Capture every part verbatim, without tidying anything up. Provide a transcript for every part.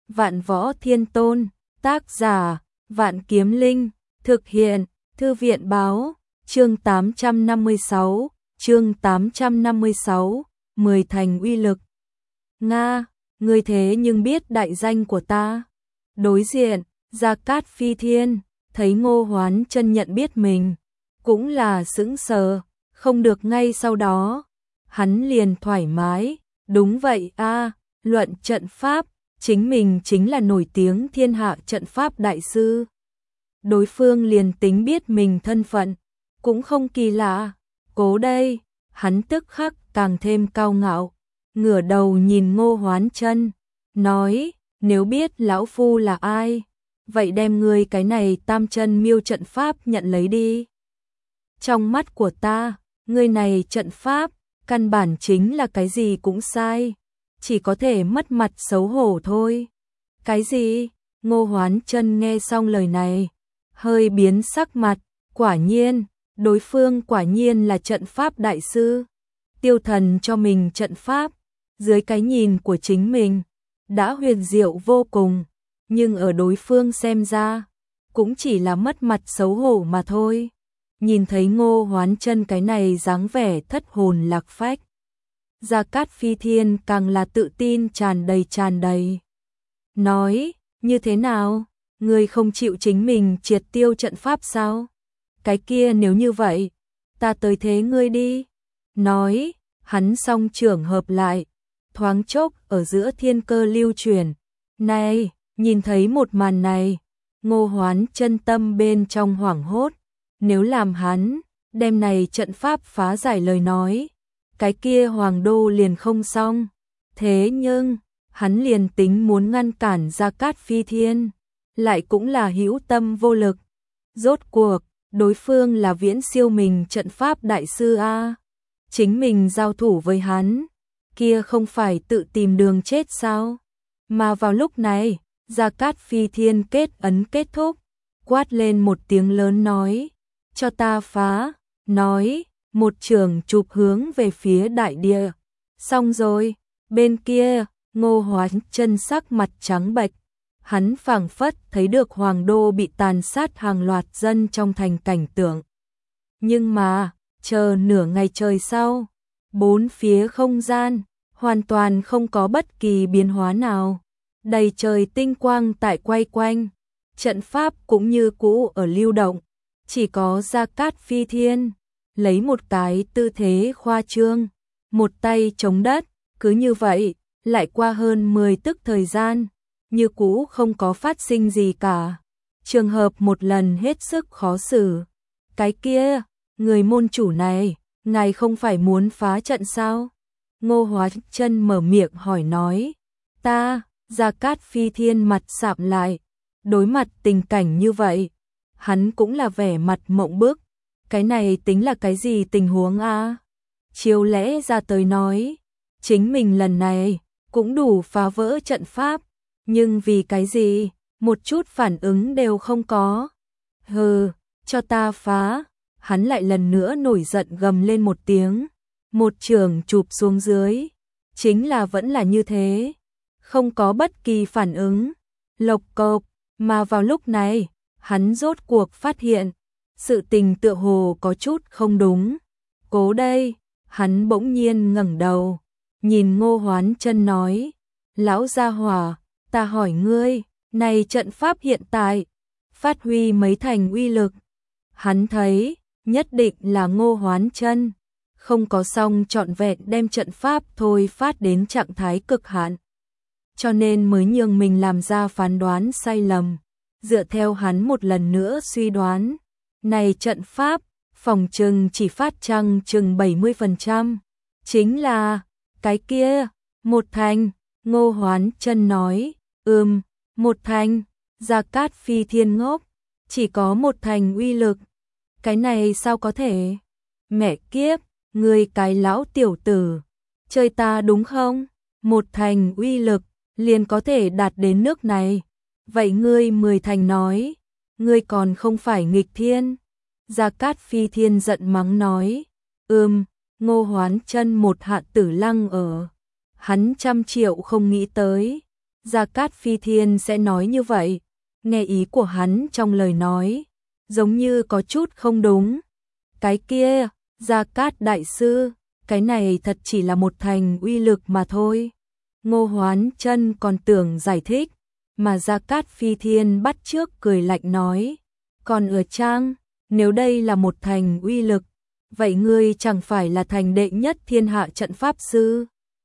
Vạn Võ Thiên Tôn, tác giả, Vạn Kiếm Linh, thực hiện, Thư viện báo, chương tám trăm năm mươi sáu, chương tám trăm năm mươi sáu, mười thành uy lực. Nga, ngươi thế nhưng biết đại danh của ta. Đối diện, Gia Cát Phi Thiên, thấy Ngô Hoán Chân nhận biết mình, cũng là sững sờ, không được ngay sau đó. Hắn liền thoải mái, đúng vậy a, luận trận pháp, chính mình chính là nổi tiếng thiên hạ trận pháp đại sư. Đối phương liền tính biết mình thân phận, cũng không kỳ lạ. Cố đây, hắn tức khắc càng thêm cao ngạo, ngửa đầu nhìn Ngô Hoán Chân, nói, nếu biết lão phu là ai, vậy đem ngươi cái này tam chân miêu trận pháp nhận lấy đi. Trong mắt của ta, ngươi này trận pháp, căn bản chính là cái gì cũng sai, chỉ có thể mất mặt xấu hổ thôi. Cái gì? Ngô Hoán Chân nghe xong lời này, hơi biến sắc mặt, quả nhiên, đối phương quả nhiên là trận pháp đại sư. Tiêu Thần cho mình trận pháp, dưới cái nhìn của chính mình, đã huyền diệu vô cùng, nhưng ở đối phương xem ra, cũng chỉ là mất mặt xấu hổ mà thôi. Nhìn thấy Ngô Hoán Chân cái này dáng vẻ thất hồn lạc phách, Gia Cát Phi Thiên càng là tự tin tràn đầy tràn đầy. Nói, như thế nào? Ngươi không chịu chính mình triệt tiêu trận pháp sao? Cái kia nếu như vậy, ta tới thế ngươi đi. Nói, hắn song trưởng hợp lại, thoáng chốc ở giữa thiên cơ lưu chuyển. Này, nhìn thấy một màn này, Ngô Hoán Chân tâm bên trong hoảng hốt. Nếu làm hắn, đem này trận pháp phá giải lời nói, cái kia hoàng đô liền không xong. Thế nhưng, hắn liền tính muốn ngăn cản Gia Cát Phi Thiên, lại cũng là hữu tâm vô lực. Rốt cuộc, đối phương là viễn siêu mình trận pháp đại sư a, chính mình giao thủ với hắn, kia không phải tự tìm đường chết sao? Mà vào lúc này, Gia Cát Phi Thiên kết ấn kết thúc, quát lên một tiếng lớn nói, cho ta phá, nói, một trường chụp hướng về phía đại địa. Xong rồi, bên kia, Ngô Hoán Chân sắc mặt trắng bệch, hắn phảng phất thấy được hoàng đô bị tàn sát hàng loạt dân trong thành cảnh tượng. Nhưng mà, chờ nửa ngày trời sau, bốn phía không gian, hoàn toàn không có bất kỳ biến hóa nào. Đầy trời tinh quang tại quay quanh, trận pháp cũng như cũ ở lưu động. Chỉ có Gia Cát Phi Thiên, lấy một cái tư thế khoa trương, một tay chống đất, cứ như vậy, lại qua hơn mười tức thời gian, như cũ không có phát sinh gì cả. Trường hợp một lần hết sức khó xử. Cái kia, người môn chủ này, ngài không phải muốn phá trận sao? Ngô Hoán Chân mở miệng hỏi nói, ta, Gia Cát Phi Thiên mặt sạm lại, đối mặt tình cảnh như vậy. Hắn cũng là vẻ mặt mộng bức, cái này tính là cái gì tình huống a? Chiếu lẽ ra tới nói, chính mình lần này cũng đủ phá vỡ trận pháp, nhưng vì cái gì, một chút phản ứng đều không có. Hừ, cho ta phá, hắn lại lần nữa nổi giận gầm lên một tiếng, một trường chụp xuống dưới, chính là vẫn là như thế, không có bất kỳ phản ứng. Lộc cộc, mà vào lúc này, hắn rốt cuộc phát hiện, sự tình tựa hồ có chút không đúng. Cố đây, hắn bỗng nhiên ngẩng đầu, nhìn Ngô Hoán Chân nói, lão gia hỏa, ta hỏi ngươi, này trận pháp hiện tại, phát huy mấy thành uy lực? Hắn thấy, nhất định là Ngô Hoán Chân không có xong trọn vẹn đem trận pháp thôi phát đến trạng thái cực hạn, cho nên mới nhường mình làm ra phán đoán sai lầm. Dựa theo hắn một lần nữa suy đoán, này trận pháp, phòng trừng chỉ phát trăng chừng bảy mươi phần trăm. Chính là, cái kia, một thành, Ngô Hoán Chân nói, ừm, một thành. Gia Cát Phi Thiên ngốc, chỉ có một thành uy lực. Cái này sao có thể? Mẹ kiếp, ngươi cái lão tiểu tử, chơi ta đúng không? Một thành uy lực, liền có thể đạt đến nước này. Vậy ngươi mười thành nói, ngươi còn không phải nghịch thiên? Gia Cát Phi Thiên giận mắng nói, ừm, Ngô Hoán Chân một hạ tử lăng ở. Hắn trăm triệu không nghĩ tới, Gia Cát Phi Thiên sẽ nói như vậy? Nghe ý của hắn trong lời nói, giống như có chút không đúng. Cái kia, Gia Cát đại sư, cái này thật chỉ là một thành uy lực mà thôi. Ngô Hoán Chân còn tưởng giải thích, mà Gia Cát Phi Thiên bắt trước cười lạnh nói, còn ở trang, nếu đây là một thành uy lực, vậy ngươi chẳng phải là thành đệ nhất thiên hạ trận pháp sư?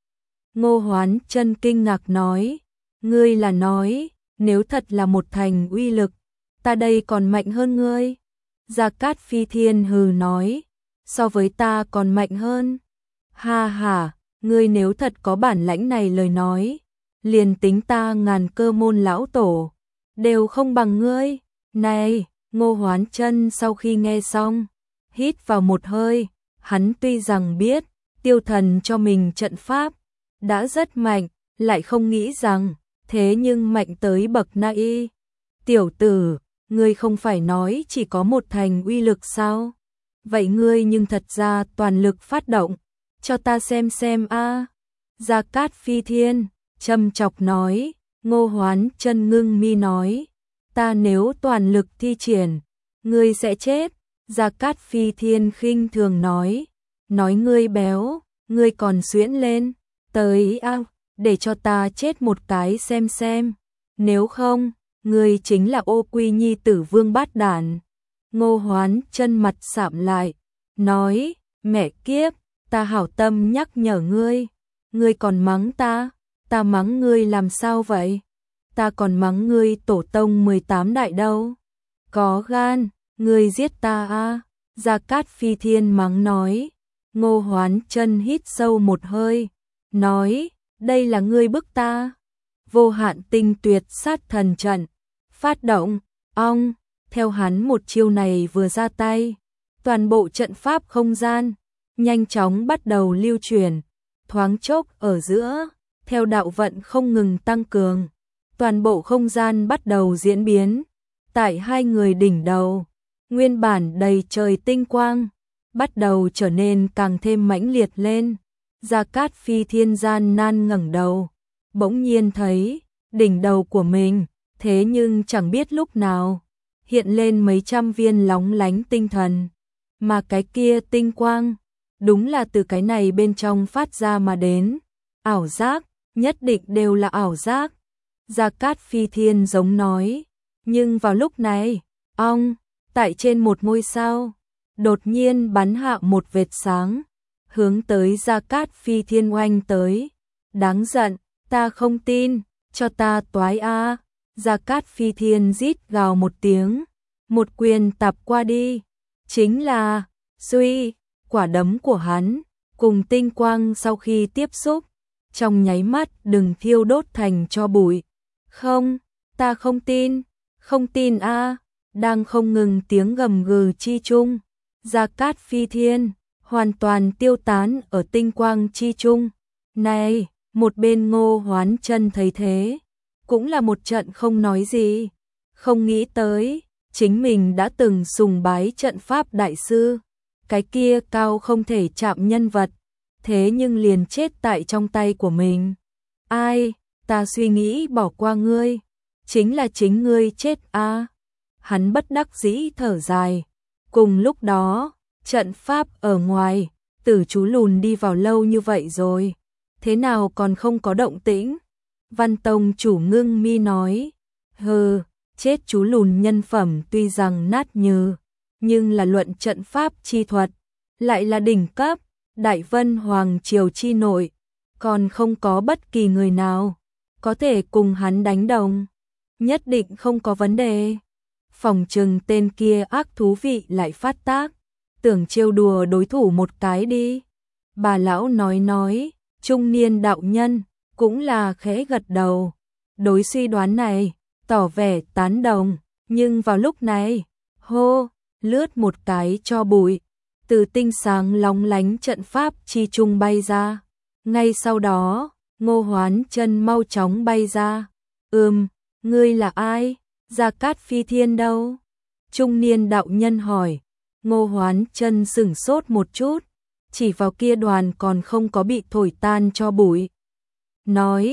Ngô Hoán Chân kinh ngạc nói, ngươi là nói, nếu thật là một thành uy lực, ta đây còn mạnh hơn ngươi? Gia Cát Phi Thiên hừ nói, so với ta còn mạnh hơn? Ha ha, ngươi nếu thật có bản lãnh này lời nói, liền tính ta ngàn cơ môn lão tổ, đều không bằng ngươi. Này, Ngô Hoán Chân sau khi nghe xong, hít vào một hơi, hắn tuy rằng biết, Tiêu Thần cho mình trận pháp, đã rất mạnh, lại không nghĩ rằng, thế nhưng mạnh tới bậc nai. Tiểu tử, ngươi không phải nói chỉ có một thành uy lực sao? Vậy ngươi nhưng thật ra toàn lực phát động, cho ta xem xem a. Gia Cát Phi Thiên châm chọc nói. Ngô Hoán Chân ngưng mi nói, ta nếu toàn lực thi triển, ngươi sẽ chết. Gia Cát Phi Thiên khinh thường nói, nói ngươi béo, ngươi còn xuyễn lên, tới a, để cho ta chết một cái xem xem, nếu không, ngươi chính là ô quy nhi tử vương bát đản. Ngô Hoán Chân mặt sạm lại, nói, mẹ kiếp, ta hảo tâm nhắc nhở ngươi, ngươi còn mắng ta, ta mắng ngươi làm sao vậy? Ta còn mắng ngươi tổ tông mười tám đại đâu. Có gan, ngươi giết ta a. Gia Cát Phi Thiên mắng nói. Ngô Hoán Chân hít sâu một hơi, nói, đây là ngươi bức ta. Vô hạn tinh tuyệt sát thần trận, phát động, ong, theo hắn một chiêu này vừa ra tay, toàn bộ trận pháp không gian nhanh chóng bắt đầu lưu chuyển, thoáng chốc ở giữa, theo đạo vận không ngừng tăng cường, toàn bộ không gian bắt đầu diễn biến. Tại hai người đỉnh đầu, nguyên bản đầy trời tinh quang, bắt đầu trở nên càng thêm mãnh liệt lên. Gia Cát Phi Thiên gian nan ngẩng đầu, bỗng nhiên thấy đỉnh đầu của mình, thế nhưng chẳng biết lúc nào hiện lên mấy trăm viên lóng lánh tinh thần, mà cái kia tinh quang đúng là từ cái này bên trong phát ra mà đến. Ảo giác, nhất định đều là ảo giác. Gia Cát Phi Thiên giống nói, nhưng vào lúc này, ong, tại trên một ngôi sao, đột nhiên bắn hạ một vệt sáng, hướng tới Gia Cát Phi Thiên oanh tới. Đáng giận, ta không tin, cho ta toái a. Gia Cát Phi Thiên rít gào một tiếng, một quyền tạp qua đi, chính là suy, quả đấm của hắn cùng tinh quang sau khi tiếp xúc, trong nháy mắt đừng thiêu đốt thành tro bụi. Không, ta không tin, không tin a. Đang không ngừng tiếng gầm gừ chi chung, Gia Cát Phi Thiên hoàn toàn tiêu tán ở tinh quang chi chung. Này, một bên Ngô Hoán Chân thấy thế, cũng là một trận không nói gì, không nghĩ tới, chính mình đã từng sùng bái trận pháp đại sư, cái kia cao không thể chạm nhân vật, thế nhưng liền chết tại trong tay của mình. Ai, ta suy nghĩ bỏ qua ngươi, chính là chính ngươi chết a. Hắn bất đắc dĩ thở dài. Cùng lúc đó, trận pháp ở ngoài, Tử chú lùn đi vào lâu như vậy rồi, thế nào còn không có động tĩnh? Văn Tông chủ ngưng mi nói, hừ, chết chú lùn nhân phẩm tuy rằng nát nhừ, nhưng là luận trận pháp chi thuật, lại là đỉnh cấp, Đại Vân Hoàng Triều chi nội, còn không có bất kỳ người nào có thể cùng hắn đánh đồng, nhất định không có vấn đề. Phòng trừng tên kia ác thú vị lại phát tác, tưởng trêu đùa đối thủ một cái đi. Bà lão nói nói, trung niên đạo nhân cũng là khẽ gật đầu, đối suy đoán này tỏ vẻ tán đồng, nhưng vào lúc này, hô, lướt một cái cho bụi, từ tinh sáng lóng lánh trận pháp chi trung bay ra. Ngay sau đó, Ngô Hoán Chân mau chóng bay ra. Ừm, ngươi là ai? Gia Cát Phi Thiên đâu? Trung niên đạo nhân hỏi. Ngô Hoán Chân sửng sốt một chút, chỉ vào kia đoàn còn không có bị thổi tan cho bụi. Nói,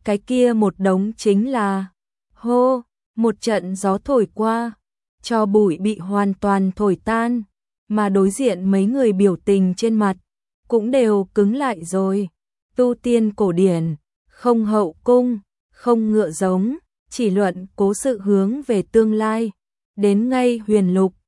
cái kia một đống chính là hô, một trận gió thổi qua, cho bụi bị hoàn toàn thổi tan, mà đối diện mấy người biểu tình trên mặt cũng đều cứng lại rồi. Tu tiên cổ điển, không hậu cung, không ngựa giống, chỉ luận cố sự hướng về tương lai, đến ngay huyền lục,